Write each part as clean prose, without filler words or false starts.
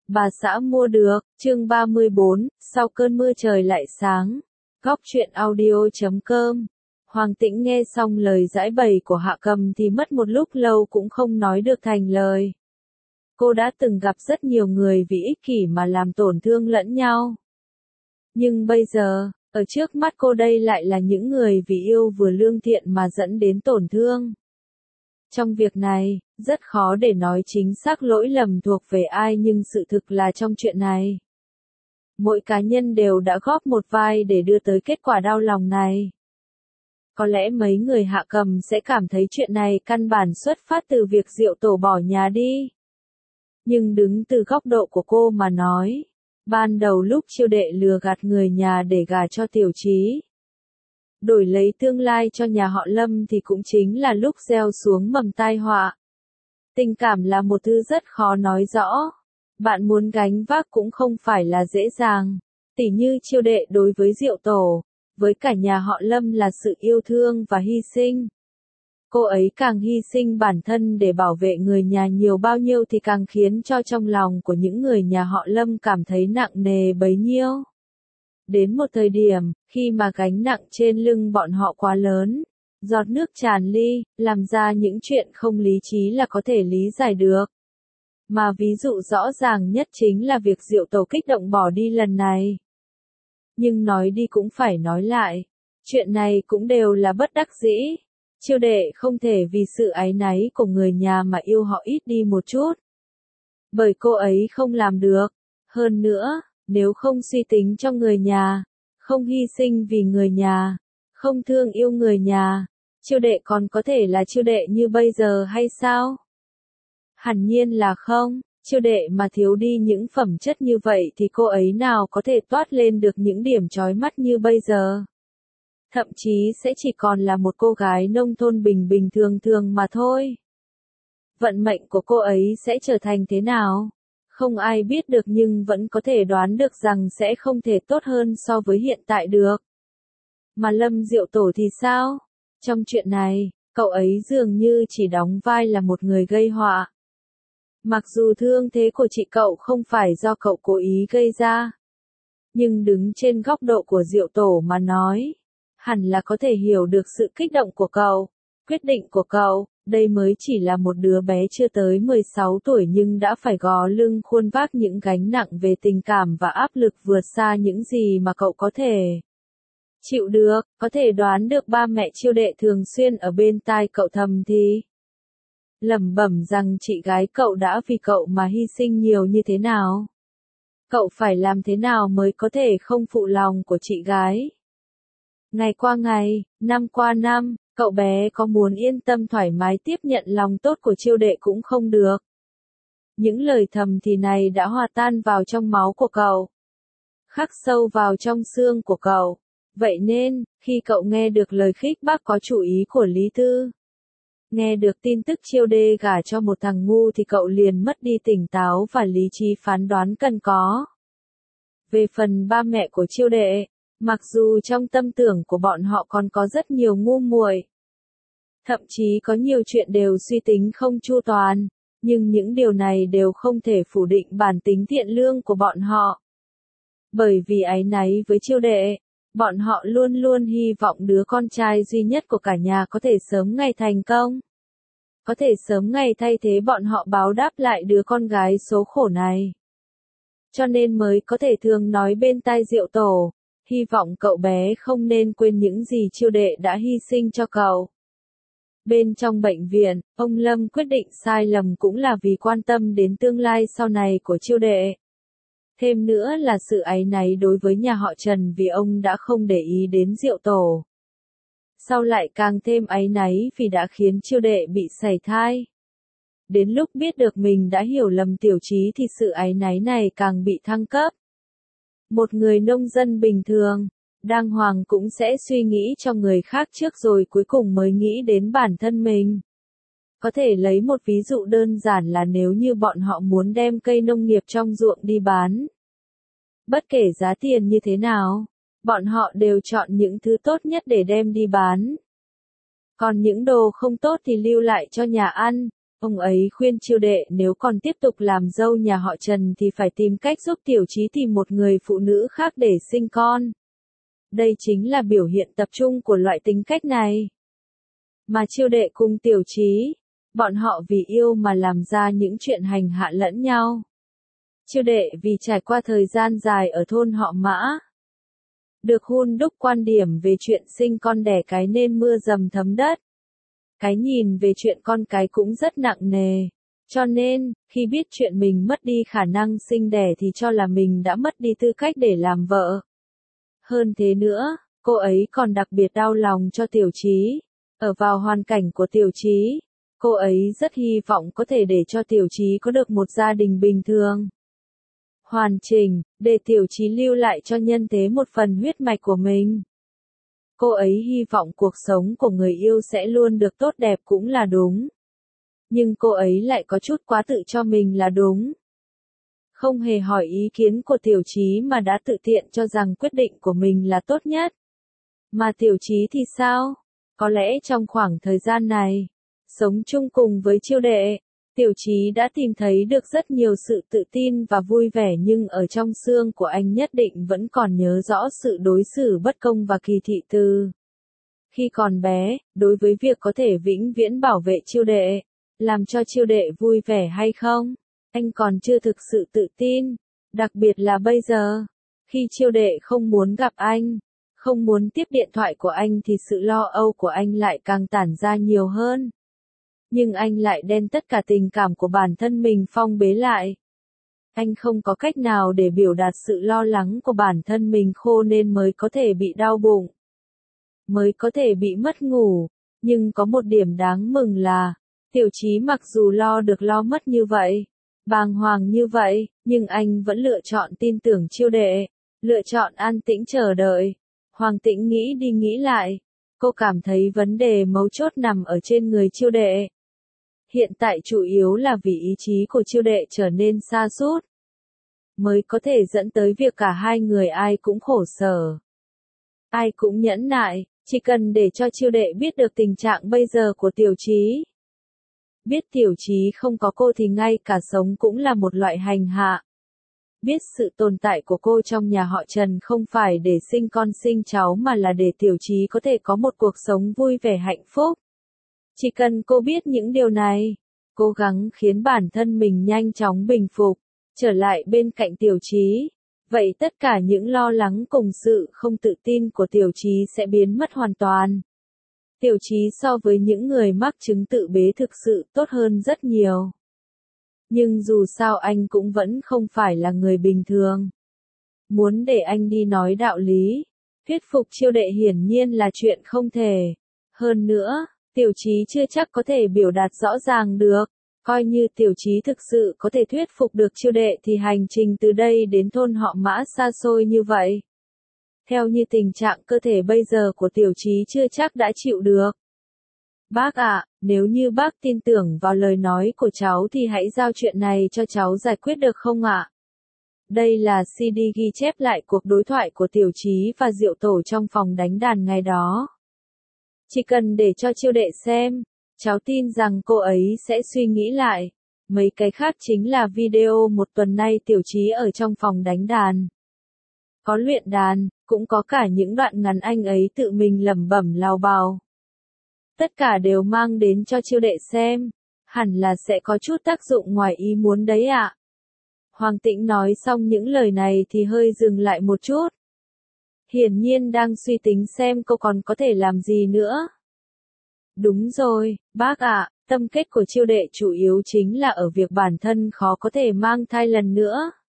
Bà xã mua được, chương 34, sau cơn mưa trời lại sáng. Góc truyện audio.com. Hoàng Tĩnh nghe xong lời giải bày của Hạ Cầm thì mất một lúc lâu cũng không nói được thành lời. Cô đã từng gặp rất nhiều người vì ích kỷ mà làm tổn thương lẫn nhau. Nhưng bây giờ, ở trước mắt cô đây lại là những người vì yêu vừa lương thiện mà dẫn đến tổn thương. Trong việc này, rất khó để nói chính xác lỗi lầm thuộc về ai, nhưng sự thực là trong chuyện này, mỗi cá nhân đều đã góp một vai để đưa tới kết quả đau lòng này. Có lẽ mấy người Hạ Cầm sẽ cảm thấy chuyện này căn bản xuất phát từ việc Diệu Tổ bỏ nhà đi. Nhưng đứng từ góc độ của cô mà nói, ban đầu lúc Chiêu Đệ lừa gạt người nhà để gả cho Tiểu Trí, đổi lấy tương lai cho nhà họ Lâm thì cũng chính là lúc gieo xuống mầm tai họa. Tình cảm là một thứ rất khó nói rõ. Bạn muốn gánh vác cũng không phải là dễ dàng. Tỉ như Chiêu Đệ đối với Diệu Tổ, với cả nhà họ Lâm là sự yêu thương và hy sinh. Cô ấy càng hy sinh bản thân để bảo vệ người nhà nhiều bao nhiêu thì càng khiến cho trong lòng của những người nhà họ Lâm cảm thấy nặng nề bấy nhiêu. Đến một thời điểm, khi mà gánh nặng trên lưng bọn họ quá lớn, giọt nước tràn ly, làm ra những chuyện không lý trí là có thể lý giải được. Mà ví dụ rõ ràng nhất chính là việc Diệu Tổ kích động bỏ đi lần này. Nhưng nói đi cũng phải nói lại, chuyện này cũng đều là bất đắc dĩ. Chiêu Đệ không thể vì sự áy náy của người nhà mà yêu họ ít đi một chút. Bởi cô ấy không làm được. Hơn nữa, nếu không suy tính cho người nhà, không hy sinh vì người nhà, không thương yêu người nhà, Chiêu Đệ còn có thể là Chiêu Đệ như bây giờ hay sao? Hẳn nhiên là không. Chiêu Đệ mà thiếu đi những phẩm chất như vậy thì cô ấy nào có thể toát lên được những điểm chói mắt như bây giờ. Thậm chí sẽ chỉ còn là một cô gái nông thôn bình bình thường thường mà thôi. Vận mệnh của cô ấy sẽ trở thành thế nào? Không ai biết được, nhưng vẫn có thể đoán được rằng sẽ không thể tốt hơn so với hiện tại được. Mà Lâm Diệu Tổ thì sao? Trong chuyện này, cậu ấy dường như chỉ đóng vai là một người gây họa. Mặc dù thương thế của chị cậu không phải do cậu cố ý gây ra, nhưng đứng trên góc độ của Diệu Tổ mà nói, hẳn là có thể hiểu được sự kích động của cậu, quyết định của cậu. Đây mới chỉ là một đứa bé chưa tới 16 tuổi nhưng đã phải gò lưng khuôn vác những gánh nặng về tình cảm và áp lực vượt xa những gì mà cậu có thể chịu được. Có thể đoán được ba mẹ Chiêu Đệ thường xuyên ở bên tai cậu thầm thì lẩm bẩm rằng chị gái cậu đã vì cậu mà hy sinh nhiều như thế nào. Cậu phải làm thế nào mới có thể không phụ lòng của chị gái. Ngày qua ngày, năm qua năm, cậu bé có muốn yên tâm thoải mái tiếp nhận lòng tốt của Chiêu Đệ cũng không được. Những lời thầm thì này đã hòa tan vào trong máu của cậu, khắc sâu vào trong xương của cậu. Vậy nên, khi cậu nghe được lời khích bác có chủ ý của Lý Tư, nghe được tin tức Chiêu Đệ gả cho một thằng ngu thì cậu liền mất đi tỉnh táo và lý trí phán đoán cần có. Về phần ba mẹ của Chiêu Đệ, mặc dù trong tâm tưởng của bọn họ còn có rất nhiều ngu muội, thậm chí có nhiều chuyện đều suy tính không chu toàn, nhưng những điều này đều không thể phủ định bản tính thiện lương của bọn họ. Bởi vì áy náy với Chiêu Đệ, bọn họ luôn luôn hy vọng đứa con trai duy nhất của cả nhà có thể sớm ngày thành công, có thể sớm ngày thay thế bọn họ báo đáp lại đứa con gái số khổ này. Cho nên mới có thể thường nói bên tai Diệu Tổ, hy vọng cậu bé không nên quên những gì Chiêu Đệ đã hy sinh cho cậu. Bên trong bệnh viện, ông Lâm quyết định sai lầm cũng là vì quan tâm đến tương lai sau này của Chiêu Đệ. Thêm nữa là sự áy náy đối với nhà họ Trần vì ông đã không để ý đến Diệu Tổ. Sau lại càng thêm áy náy vì đã khiến Chiêu Đệ bị sảy thai. Đến lúc biết được mình đã hiểu lầm Tiểu Trí thì sự áy náy này càng bị thăng cấp. Một người nông dân bình thường, đàng hoàng cũng sẽ suy nghĩ cho người khác trước rồi cuối cùng mới nghĩ đến bản thân mình. Có thể lấy một ví dụ đơn giản là nếu như bọn họ muốn đem cây nông nghiệp trong ruộng đi bán. Bất kể giá tiền như thế nào, bọn họ đều chọn những thứ tốt nhất để đem đi bán. Còn những đồ không tốt thì lưu lại cho nhà ăn, Ông ấy khuyên Chiêu Đệ nếu còn tiếp tục làm dâu nhà họ Trần thì phải tìm cách giúp Tiểu Chí tìm một người phụ nữ khác để sinh con. Đây chính là biểu hiện tập trung của loại tính cách này. Mà Chiêu Đệ cùng Tiểu Chí, bọn họ vì yêu mà làm ra những chuyện hành hạ lẫn nhau. Chiêu Đệ vì trải qua thời gian dài ở thôn họ Mã, được hun đúc quan điểm về chuyện sinh con đẻ cái nên mưa dầm thấm đất. Cái nhìn về chuyện con cái cũng rất nặng nề. Cho nên, khi biết chuyện mình mất đi khả năng sinh đẻ thì cho là mình đã mất đi tư cách để làm vợ. Hơn thế nữa, cô ấy còn đặc biệt đau lòng cho Tiểu Chí. Ở vào hoàn cảnh của Tiểu Chí, cô ấy rất hy vọng có thể để cho Tiểu Chí có được một gia đình bình thường, hoàn chỉnh, để Tiểu Chí lưu lại cho nhân thế một phần huyết mạch của mình. Cô ấy hy vọng cuộc sống của người yêu sẽ luôn được tốt đẹp cũng là đúng. Nhưng cô ấy lại có chút quá tự cho mình là đúng. Không hề hỏi ý kiến của Tiểu Chí mà đã tự tiện cho rằng quyết định của mình là tốt nhất. Mà Tiểu Chí thì sao? Có lẽ trong khoảng thời gian này, sống chung cùng với Chiêu Đệ, Tiểu Chí đã tìm thấy được rất nhiều sự tự tin và vui vẻ, nhưng ở trong xương của anh nhất định vẫn còn nhớ rõ sự đối xử bất công và kỳ thị từ khi còn bé, đối với việc có thể vĩnh viễn bảo vệ Chiêu Đệ, làm cho Chiêu Đệ vui vẻ hay không, anh còn chưa thực sự tự tin, đặc biệt là bây giờ, khi Chiêu Đệ không muốn gặp anh, không muốn tiếp điện thoại của anh thì sự lo âu của anh lại càng tản ra nhiều hơn. Nhưng anh lại đem tất cả tình cảm của bản thân mình phong bế lại. Anh không có cách nào để biểu đạt sự lo lắng của bản thân mình, khô nên mới có thể bị đau bụng, mới có thể bị mất ngủ. Nhưng có một điểm đáng mừng là, Tiểu Chí mặc dù lo được lo mất như vậy, bàng hoàng như vậy, nhưng anh vẫn lựa chọn tin tưởng Chiêu Đệ, lựa chọn an tĩnh chờ đợi. Hoàng Tĩnh nghĩ đi nghĩ lại, cô cảm thấy vấn đề mấu chốt nằm ở trên người Chiêu Đệ. Hiện tại chủ yếu là vì ý chí của Chiêu Đệ trở nên sa sút, mới có thể dẫn tới việc cả hai người ai cũng khổ sở, ai cũng nhẫn nại, chỉ cần để cho Chiêu Đệ biết được tình trạng bây giờ của Tiểu Chí. Biết Tiểu Chí không có cô thì ngay cả sống cũng là một loại hành hạ. Biết sự tồn tại của cô trong nhà họ Trần không phải để sinh con sinh cháu mà là để Tiểu Chí có thể có một cuộc sống vui vẻ hạnh phúc. Chỉ cần cô biết những điều này, cố gắng khiến bản thân mình nhanh chóng bình phục, trở lại bên cạnh Tiểu Chí, vậy tất cả những lo lắng cùng sự không tự tin của Tiểu Chí sẽ biến mất hoàn toàn. Tiểu Chí so với những người mắc chứng tự bế thực sự tốt hơn rất nhiều. Nhưng dù sao anh cũng vẫn không phải là người bình thường. Muốn để anh đi nói đạo lý, thuyết phục Chiêu Đệ hiển nhiên là chuyện không thể. Hơn nữa, Tiểu Chí chưa chắc có thể biểu đạt rõ ràng được. Coi như Tiểu Chí thực sự có thể thuyết phục được Chiêu Đệ thì hành trình từ đây đến thôn họ Mã xa xôi như vậy. Theo như tình trạng cơ thể bây giờ của Tiểu Chí chưa chắc đã chịu được. Bác ạ, nếu như bác tin tưởng vào lời nói của cháu thì hãy giao chuyện này cho cháu giải quyết được không ạ? Đây là CD ghi chép lại cuộc đối thoại của Tiểu Chí và Diệu Tổ trong phòng đánh đàn ngày đó. Chỉ cần để cho Chiêu Đệ xem, cháu tin rằng cô ấy sẽ suy nghĩ lại. Mấy cái khác chính là video một tuần nay Tiểu Chí ở trong phòng đánh đàn. Có luyện đàn, cũng có cả những đoạn ngắn anh ấy tự mình lẩm bẩm lào bào. Tất cả đều mang đến cho Chiêu Đệ xem, hẳn là sẽ có chút tác dụng ngoài ý muốn đấy ạ. Hoàng Tĩnh nói xong những lời này thì hơi dừng lại một chút. Hiển nhiên đang suy tính xem cô còn có thể làm gì nữa. Đúng rồi, bác ạ, tâm kết của Chiêu Đệ chủ yếu chính là ở việc bản thân khó có thể mang thai lần nữa.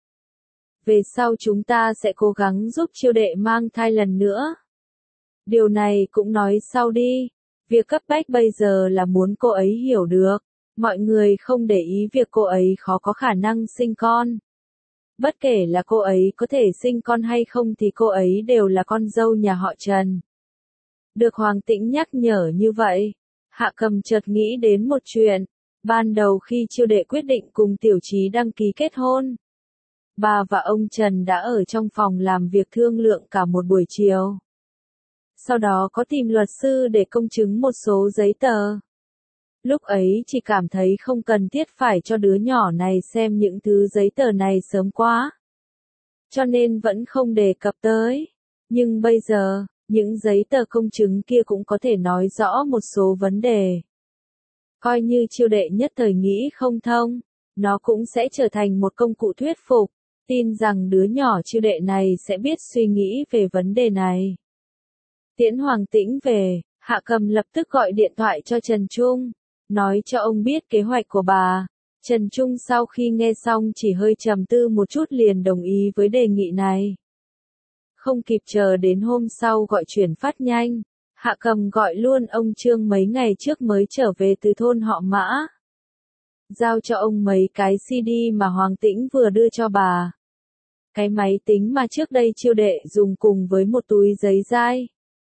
Về sau chúng ta sẽ cố gắng giúp Chiêu Đệ mang thai lần nữa. Điều này cũng nói sau đi. Việc cấp bách bây giờ là muốn cô ấy hiểu được, mọi người không để ý việc cô ấy khó có khả năng sinh con. Bất kể là cô ấy có thể sinh con hay không thì cô ấy đều là con dâu nhà họ Trần. Được Hoàng Tĩnh nhắc nhở như vậy, Hạ Cầm chợt nghĩ đến một chuyện. Ban đầu khi Chiêu Đệ quyết định cùng Tiểu Chí đăng ký kết hôn, bà và ông Trần đã ở trong phòng làm việc thương lượng cả một buổi chiều. Sau đó có tìm luật sư để công chứng một số giấy tờ. Lúc ấy chỉ cảm thấy không cần thiết phải cho đứa nhỏ này xem những thứ giấy tờ này sớm quá. Cho nên vẫn không đề cập tới. Nhưng bây giờ, những giấy tờ công chứng kia cũng có thể nói rõ một số vấn đề. Coi như Chiêu Đệ nhất thời nghĩ không thông, nó cũng sẽ trở thành một công cụ thuyết phục, tin rằng đứa nhỏ Chiêu Đệ này sẽ biết suy nghĩ về vấn đề này. Tiễn Hoàng Tĩnh về, Hạ Cầm lập tức gọi điện thoại cho Trần Trung, nói cho ông biết kế hoạch của bà. Trần Trung sau khi nghe xong chỉ hơi trầm tư một chút liền đồng ý với đề nghị này. Không kịp chờ đến hôm sau gọi chuyển phát nhanh, Hạ Cầm gọi luôn ông Trương mấy ngày trước mới trở về từ thôn họ Mã. Giao cho ông mấy cái CD mà Hoàng Tĩnh vừa đưa cho bà. Cái máy tính mà trước đây Chiêu Đệ dùng cùng với một túi giấy dai.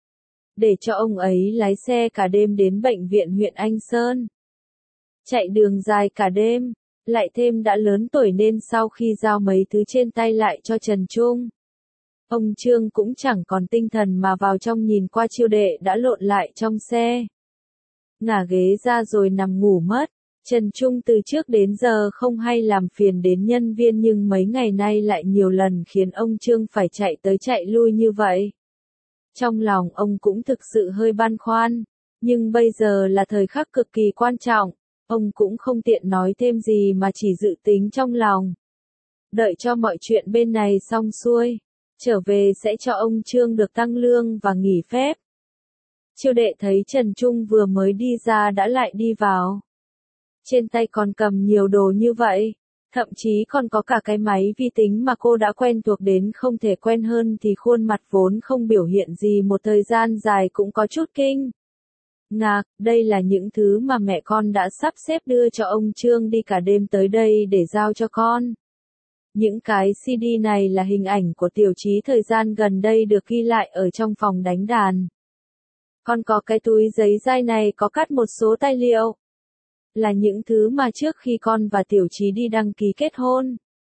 Để cho ông ấy lái xe cả đêm đến bệnh viện huyện Anh Sơn. Chạy đường dài cả đêm, lại thêm đã lớn tuổi nên sau khi giao mấy thứ trên tay lại cho Trần Trung. Ông Trương cũng chẳng còn tinh thần mà vào trong nhìn qua Chiêu Đệ đã lộn lại trong xe. Ngả ghế ra rồi nằm ngủ mất. Trần Trung từ trước đến giờ không hay làm phiền đến nhân viên nhưng mấy ngày nay lại nhiều lần khiến ông Trương phải chạy tới chạy lui như vậy. Trong lòng ông cũng thực sự hơi băn khoăn, nhưng bây giờ là thời khắc cực kỳ quan trọng, ông cũng không tiện nói thêm gì mà chỉ dự tính trong lòng. Đợi cho mọi chuyện bên này xong xuôi, trở về sẽ cho ông Trương được tăng lương và nghỉ phép. Chiêu Đệ thấy Trần Trung vừa mới đi ra đã lại đi vào. Trên tay còn cầm nhiều đồ như vậy, thậm chí còn có cả cái máy vi tính mà cô đã quen thuộc đến không thể quen hơn thì khuôn mặt vốn không biểu hiện gì một thời gian dài cũng có chút kinh ngạc. Đây là những thứ mà mẹ con đã sắp xếp đưa cho ông Trương đi cả đêm tới đây để giao cho con. Những cái CD này là hình ảnh của Tiểu Chí thời gian gần đây được ghi lại ở trong phòng đánh đàn. Còn có cái túi giấy dai này có cắt một số tài liệu. Là những thứ mà trước khi con và Tiểu Chí đi đăng ký kết hôn,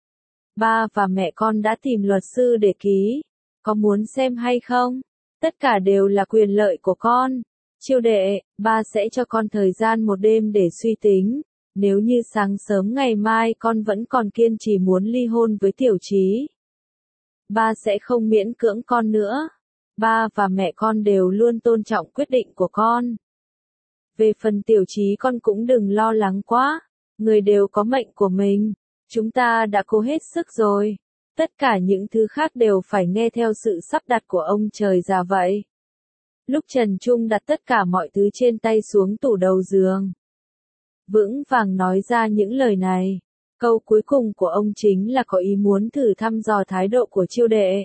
ba và mẹ con đã tìm luật sư để ký. Có muốn xem hay không? Tất cả đều là quyền lợi của con. Chiêu Đệ, ba sẽ cho con thời gian một đêm để suy tính. Nếu như sáng sớm ngày mai con vẫn còn kiên trì muốn ly hôn với Tiểu Chí, ba sẽ không miễn cưỡng con nữa. Ba và mẹ con đều luôn tôn trọng quyết định của con. Về phần Tiểu Chí con cũng đừng lo lắng quá, người đều có mệnh của mình, chúng ta đã cố hết sức rồi, tất cả những thứ khác đều phải nghe theo sự sắp đặt của ông trời già vậy. Lúc Trần Trung đặt tất cả mọi thứ trên tay xuống tủ đầu giường, vững vàng nói ra những lời này, câu cuối cùng của ông chính là có ý muốn thử thăm dò thái độ của Chiêu Đệ.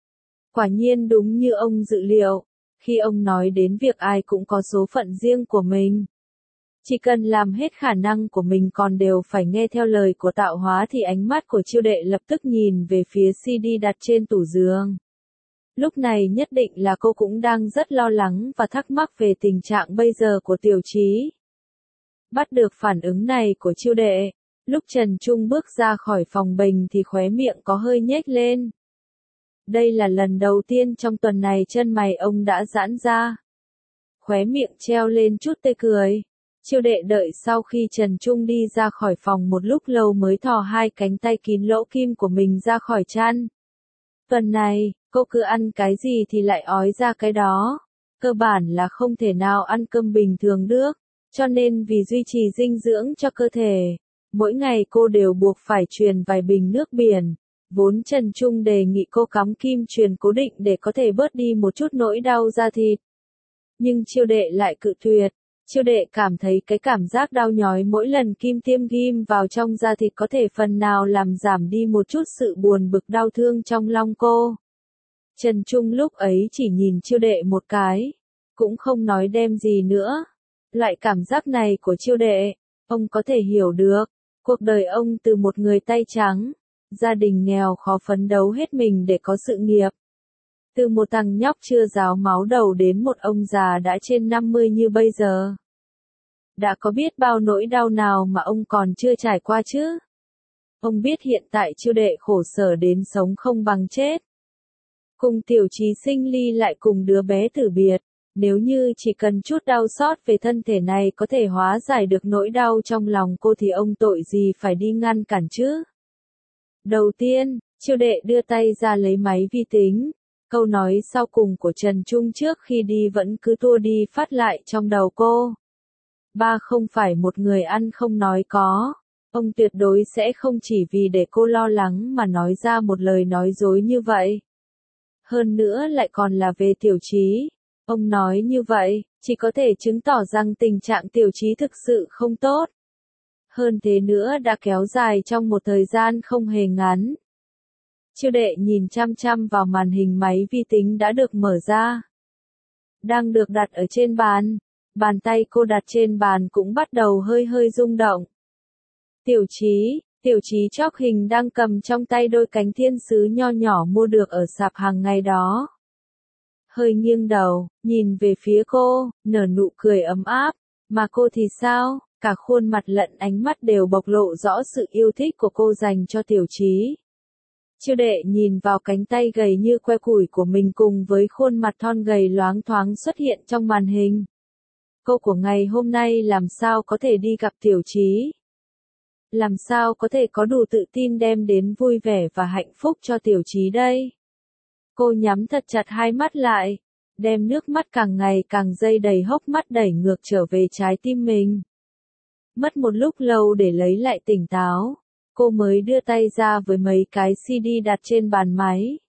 Quả nhiên đúng như ông dự liệu. Khi ông nói đến việc ai cũng có số phận riêng của mình, chỉ cần làm hết khả năng của mình còn đều phải nghe theo lời của tạo hóa thì ánh mắt của Chiêu Đệ lập tức nhìn về phía CD đặt trên tủ giường. Lúc này nhất định là cô cũng đang rất lo lắng và thắc mắc về tình trạng bây giờ của Tiểu Chí. Bắt được phản ứng này của Chiêu Đệ, lúc Trần Trung bước ra khỏi phòng bệnh thì khóe miệng có hơi nhếch lên. Đây là lần đầu tiên trong tuần này chân mày ông đã giãn ra. Khóe miệng treo lên chút tươi cười. Chiêu Đệ đợi sau khi Trần Trung đi ra khỏi phòng một lúc lâu mới thò hai cánh tay kín lỗ kim của mình ra khỏi chăn. Tuần này, cô cứ ăn cái gì thì lại ói ra cái đó. Cơ bản là không thể nào ăn cơm bình thường được. Cho nên vì duy trì dinh dưỡng cho cơ thể, mỗi ngày cô đều buộc phải truyền vài bình nước biển. Vốn Trần Trung đề nghị cô cắm kim truyền cố định để có thể bớt đi một chút nỗi đau da thịt. Nhưng Chiêu Đệ lại cự tuyệt. Chiêu Đệ cảm thấy cái cảm giác đau nhói mỗi lần kim tiêm ghim vào trong da thịt có thể phần nào làm giảm đi một chút sự buồn bực đau thương trong lòng cô. Trần Trung lúc ấy chỉ nhìn Chiêu Đệ một cái, cũng không nói đem gì nữa. Loại cảm giác này của Chiêu Đệ, ông có thể hiểu được. Cuộc đời ông từ một người tay trắng, gia đình nghèo khó phấn đấu hết mình để có sự nghiệp. Từ một thằng nhóc chưa ráo máu đầu đến một ông già đã trên 50 như bây giờ. Đã có biết bao nỗi đau nào mà ông còn chưa trải qua chứ? Ông biết hiện tại Chiêu Đệ khổ sở đến sống không bằng chết. Cùng Tiểu Chí sinh ly lại cùng đứa bé tử biệt. Nếu như chỉ cần chút đau xót về thân thể này có thể hóa giải được nỗi đau trong lòng cô thì ông tội gì phải đi ngăn cản chứ. Đầu tiên, Chiêu Đệ đưa tay ra lấy máy vi tính. Câu nói sau cùng của Trần Trung trước khi đi vẫn cứ tua đi phát lại trong đầu cô. Ba không phải một người ăn không nói có. Ông tuyệt đối sẽ không chỉ vì để cô lo lắng mà nói ra một lời nói dối như vậy. Hơn nữa lại còn là về Tiểu Chí. Ông nói như vậy, chỉ có thể chứng tỏ rằng tình trạng Tiểu Chí thực sự không tốt. Hơn thế nữa đã kéo dài trong một thời gian không hề ngắn. Chiêu Đệ nhìn chăm chăm vào màn hình máy vi tính đã được mở ra. Đang được đặt ở trên bàn. Bàn tay cô đặt trên bàn cũng bắt đầu hơi hơi rung động. Tiểu Chí chóc hình đang cầm trong tay đôi cánh thiên sứ nho nhỏ mua được ở sạp hàng ngày đó. Hơi nghiêng đầu, nhìn về phía cô, nở nụ cười ấm áp. Mà cô thì sao? Cả khuôn mặt lẫn ánh mắt đều bộc lộ rõ sự yêu thích của cô dành cho Tiểu Chí. Chiêu Đệ nhìn vào cánh tay gầy như que củi của mình cùng với khuôn mặt thon gầy loáng thoáng xuất hiện trong màn hình. Cô của ngày hôm nay làm sao có thể đi gặp Tiểu Chí? Làm sao có thể có đủ tự tin đem đến vui vẻ và hạnh phúc cho Tiểu Chí đây? Cô nhắm thật chặt hai mắt lại, đem nước mắt càng ngày càng dây đầy hốc mắt đẩy ngược trở về trái tim mình. Mất một lúc lâu để lấy lại tỉnh táo, cô mới đưa tay ra với mấy cái CD đặt trên bàn máy.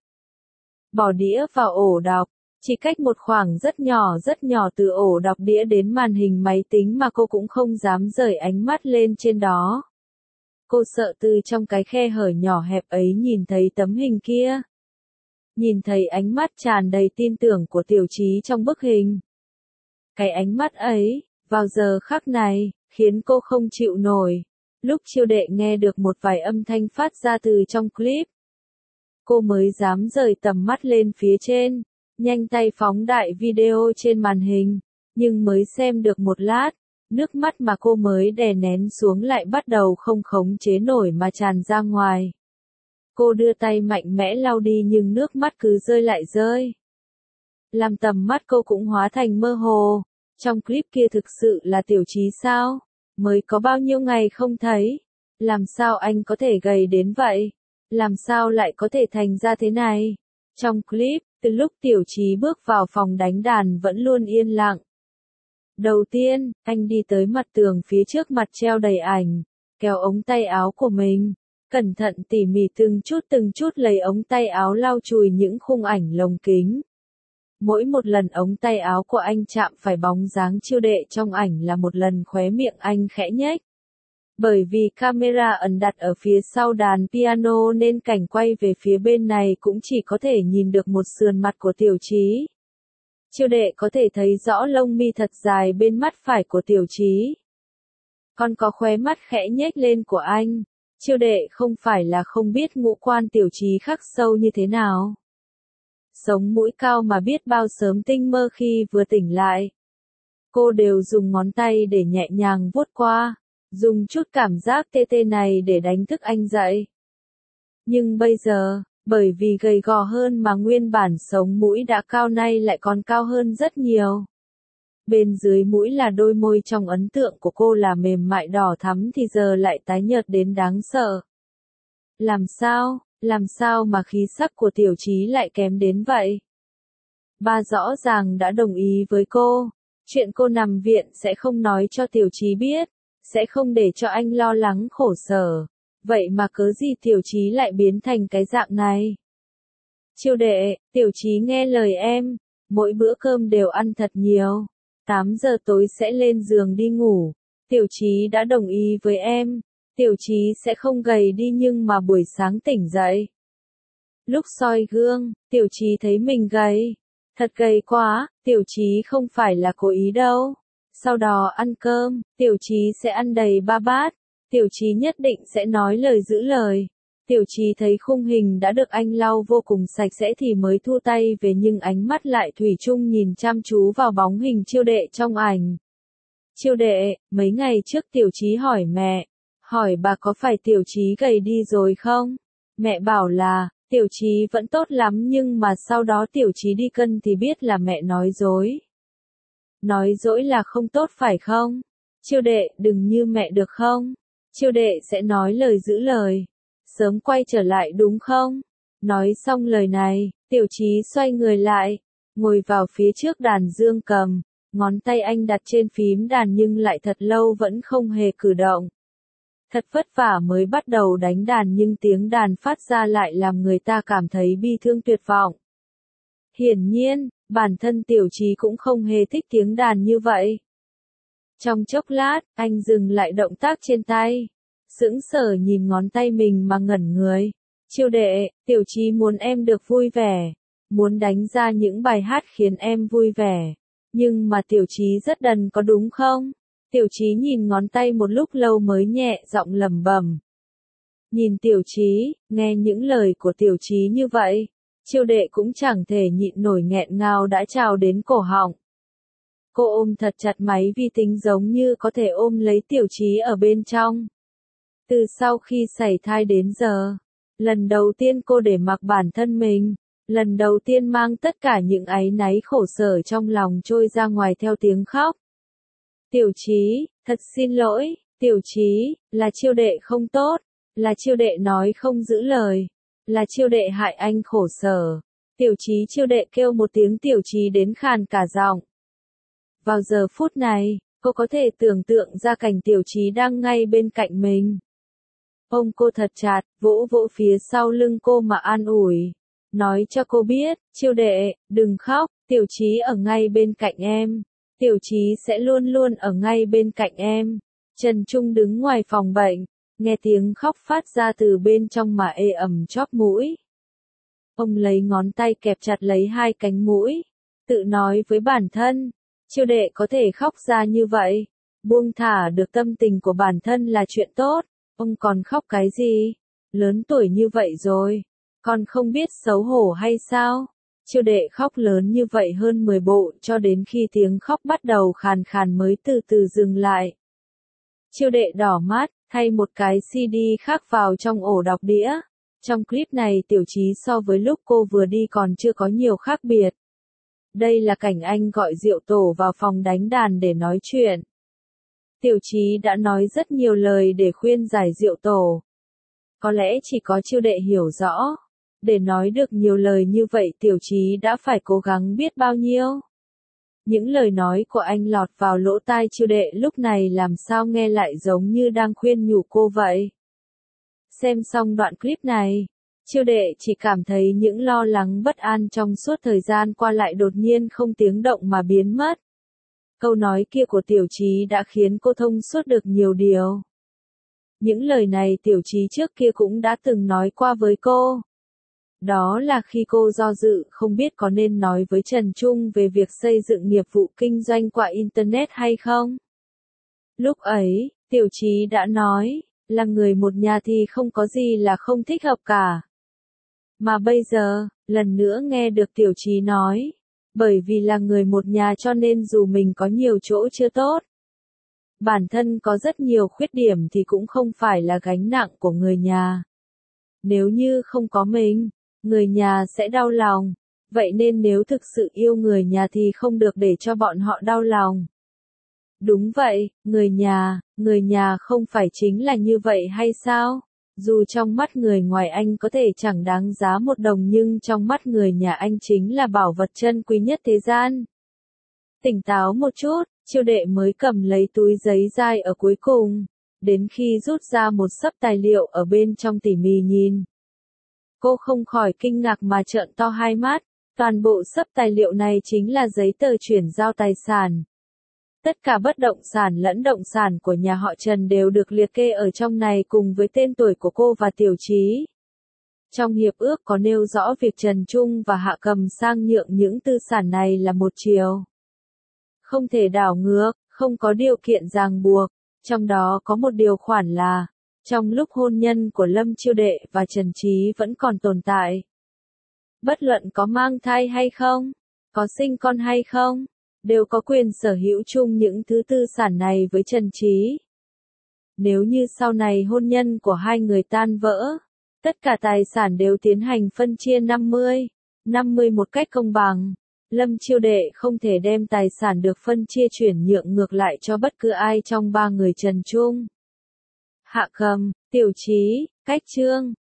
Bỏ đĩa vào ổ đọc, chỉ cách một khoảng rất nhỏ từ ổ đọc đĩa đến màn hình máy tính mà cô cũng không dám rời ánh mắt lên trên đó. Cô sợ từ trong cái khe hở nhỏ hẹp ấy nhìn thấy tấm hình kia. Nhìn thấy ánh mắt tràn đầy tin tưởng của Tiểu Chí trong bức hình. Cái ánh mắt ấy, vào giờ khắc này, khiến cô không chịu nổi. Lúc Chiêu Đệ nghe được một vài âm thanh phát ra từ trong clip, cô mới dám rời tầm mắt lên phía trên, nhanh tay phóng đại video trên màn hình, nhưng mới xem được một lát, nước mắt mà cô mới đè nén xuống lại bắt đầu không khống chế nổi mà tràn ra ngoài. Cô đưa tay mạnh mẽ lau đi nhưng nước mắt cứ rơi lại rơi. Làm tầm mắt cô cũng hóa thành mơ hồ. Trong clip kia thực sự là Tiểu Chí sao? Mới có bao nhiêu ngày không thấy? Làm sao anh có thể gầy đến vậy? Làm sao lại có thể thành ra thế này? Trong clip, từ lúc Tiểu Chí bước vào phòng đánh đàn vẫn luôn yên lặng. Đầu tiên, anh đi tới mặt tường phía trước mặt treo đầy ảnh, kéo ống tay áo của mình. Cẩn thận tỉ mỉ từng chút lấy ống tay áo lau chùi những khung ảnh lồng kính. Mỗi một lần ống tay áo của anh chạm phải bóng dáng Chiêu Đệ trong ảnh là một lần khóe miệng anh khẽ nhếch. Bởi vì camera ẩn đặt ở phía sau đàn piano nên cảnh quay về phía bên này cũng chỉ có thể nhìn được một sườn mặt của Tiểu Chí. Chiêu Đệ có thể thấy rõ lông mi thật dài bên mắt phải của Tiểu Chí. Còn có khóe mắt khẽ nhếch lên của anh. Chiêu Đệ không phải là không biết ngũ quan Tiểu Chí khắc sâu như thế nào. Sống mũi cao mà biết bao sớm tinh mơ khi vừa tỉnh lại. Cô đều dùng ngón tay để nhẹ nhàng vuốt qua, dùng chút cảm giác tê tê này để đánh thức anh dậy. Nhưng bây giờ, bởi vì gầy gò hơn mà nguyên bản sống mũi đã cao nay lại còn cao hơn rất nhiều. Bên dưới mũi là đôi môi trong ấn tượng của cô là mềm mại đỏ thắm thì giờ lại tái nhợt đến đáng sợ. Làm sao mà khí sắc của Tiểu Chí lại kém đến vậy? Ba rõ ràng đã đồng ý với cô, chuyện cô nằm viện sẽ không nói cho Tiểu Chí biết, sẽ không để cho anh lo lắng khổ sở. Vậy mà cớ gì Tiểu Chí lại biến thành cái dạng này? Chiêu Đệ, Tiểu Chí nghe lời em, mỗi bữa cơm đều ăn thật nhiều. 8 giờ tối sẽ lên giường đi ngủ. Tiểu Chí đã đồng ý với em. Tiểu Chí sẽ không gầy đi nhưng mà buổi sáng tỉnh dậy. Lúc soi gương, Tiểu Chí thấy mình gầy. Thật gầy quá, Tiểu Chí không phải là cố ý đâu. Sau đó ăn cơm, Tiểu Chí sẽ ăn đầy 3 bát. Tiểu Chí nhất định sẽ nói lời giữ lời. Tiểu Chí thấy khung hình đã được anh lau vô cùng sạch sẽ thì mới thu tay về nhưng ánh mắt lại thủy chung nhìn chăm chú vào bóng hình Chiêu Đệ trong ảnh. Chiêu Đệ, mấy ngày trước Tiểu Chí hỏi mẹ, hỏi bà có phải Tiểu Chí gầy đi rồi không? Mẹ bảo là, Tiểu Chí vẫn tốt lắm nhưng mà sau đó Tiểu Chí đi cân thì biết là mẹ nói dối. Nói dỗi là không tốt phải không? Chiêu đệ, đừng như mẹ được không? Chiêu đệ sẽ nói lời giữ lời. Sớm quay trở lại đúng không? Nói xong lời này, Tiểu Chí xoay người lại, ngồi vào phía trước đàn dương cầm, ngón tay anh đặt trên phím đàn nhưng lại thật lâu vẫn không hề cử động. Thật vất vả mới bắt đầu đánh đàn nhưng tiếng đàn phát ra lại làm người ta cảm thấy bi thương tuyệt vọng. Hiển nhiên, bản thân Tiểu Chí cũng không hề thích tiếng đàn như vậy. Trong chốc lát, anh dừng lại động tác trên tay, sững sờ nhìn ngón tay mình mà ngẩn người. Chiêu đệ, Tiểu Chí muốn em được vui vẻ, muốn đánh ra những bài hát khiến em vui vẻ. Nhưng mà Tiểu Chí rất đần có đúng không? Tiểu Chí nhìn ngón tay một lúc lâu mới nhẹ giọng lẩm bẩm. Nhìn Tiểu Chí, nghe những lời của Tiểu Chí như vậy, Chiêu đệ cũng chẳng thể nhịn nổi nghẹn ngào đã trào đến cổ họng. Cô ôm thật chặt máy vi tính giống như có thể ôm lấy Tiểu Chí ở bên trong. Từ sau khi sảy thai đến giờ, lần đầu tiên cô để mặc bản thân mình, lần đầu tiên mang tất cả những áy náy khổ sở trong lòng trôi ra ngoài theo tiếng khóc. Tiểu Chí, thật xin lỗi, Tiểu Chí, là Chiêu đệ không tốt, là Chiêu đệ nói không giữ lời, là Chiêu đệ hại anh khổ sở. Tiểu Chí, Chiêu đệ kêu một tiếng Tiểu Chí đến khàn cả giọng. Vào giờ phút này, cô có thể tưởng tượng ra cảnh Tiểu Chí đang ngay bên cạnh mình. Ôm cô thật chặt, vỗ vỗ phía sau lưng cô mà an ủi. Nói cho cô biết, Chiêu đệ, đừng khóc, Tiểu Chí ở ngay bên cạnh em. Tiểu Chí sẽ luôn luôn ở ngay bên cạnh em. Trần Trung đứng ngoài phòng bệnh, nghe tiếng khóc phát ra từ bên trong mà ê ẩm chóp mũi. Ông lấy ngón tay kẹp chặt lấy hai cánh mũi, tự nói với bản thân, Chiêu đệ có thể khóc ra như vậy, buông thả được tâm tình của bản thân là chuyện tốt, ông còn khóc cái gì? Lớn tuổi như vậy rồi, còn không biết xấu hổ hay sao? Chiêu đệ khóc lớn như vậy hơn 10 bộ cho đến khi tiếng khóc bắt đầu khàn khàn mới từ từ dừng lại. Chiêu đệ đỏ mắt, thay một cái CD khác vào trong ổ đọc đĩa. Trong clip này Tiểu Chí so với lúc cô vừa đi còn chưa có nhiều khác biệt. Đây là cảnh anh gọi Diệu Tổ vào phòng đánh đàn để nói chuyện. Tiểu Chí đã nói rất nhiều lời để khuyên giải Diệu Tổ. Có lẽ chỉ có Chiêu đệ hiểu rõ. Để nói được nhiều lời như vậy Tiểu Chí đã phải cố gắng biết bao nhiêu. Những lời nói của anh lọt vào lỗ tai Chiêu đệ lúc này làm sao nghe lại giống như đang khuyên nhủ cô vậy. Xem xong đoạn clip này, Chiêu đệ chỉ cảm thấy những lo lắng bất an trong suốt thời gian qua lại đột nhiên không tiếng động mà biến mất. Câu nói kia của Tiểu Chí đã khiến cô thông suốt được nhiều điều. Những lời này Tiểu Chí trước kia cũng đã từng nói qua với cô. Đó là khi cô do dự không biết có nên nói với Trần Trung về việc xây dựng nghiệp vụ kinh doanh qua Internet hay không. Lúc ấy, Tiểu Chí đã nói, là người một nhà thì không có gì là không thích hợp cả. Mà bây giờ, lần nữa nghe được Tiểu Chí nói, bởi vì là người một nhà cho nên dù mình có nhiều chỗ chưa tốt, bản thân có rất nhiều khuyết điểm thì cũng không phải là gánh nặng của người nhà. Nếu như không có mình, người nhà sẽ đau lòng, vậy nên nếu thực sự yêu người nhà thì không được để cho bọn họ đau lòng. Đúng vậy, người nhà không phải chính là như vậy hay sao? Dù trong mắt người ngoài anh có thể chẳng đáng giá một đồng nhưng trong mắt người nhà anh chính là bảo vật chân quý nhất thế gian. Tỉnh táo một chút, Chiêu đệ mới cầm lấy túi giấy dai ở cuối cùng, đến khi rút ra một xấp tài liệu ở bên trong tỉ mỉ nhìn. Cô không khỏi kinh ngạc mà trợn to hai mắt, toàn bộ xấp tài liệu này chính là giấy tờ chuyển giao tài sản. Tất cả bất động sản lẫn động sản của nhà họ Trần đều được liệt kê ở trong này cùng với tên tuổi của cô và Tiểu Chí. Trong hiệp ước có nêu rõ việc Trần Trung và Hạ Cầm sang nhượng những tư sản này là một chiều. Không thể đảo ngược, không có điều kiện ràng buộc, trong đó có một điều khoản là, trong lúc hôn nhân của Lâm Chiêu Đệ và Trần Chí vẫn còn tồn tại. Bất luận có mang thai hay không, có sinh con hay không, đều có quyền sở hữu chung những thứ tư sản này với Trần Chí. Nếu như sau này hôn nhân của hai người tan vỡ, tất cả tài sản đều tiến hành phân chia 50-50 một cách công bằng, Lâm Chiêu Đệ không thể đem tài sản được phân chia chuyển nhượng ngược lại cho bất cứ ai trong ba người Trần Trung. Hạ Cầm, Tiểu Chí, Cách Trương,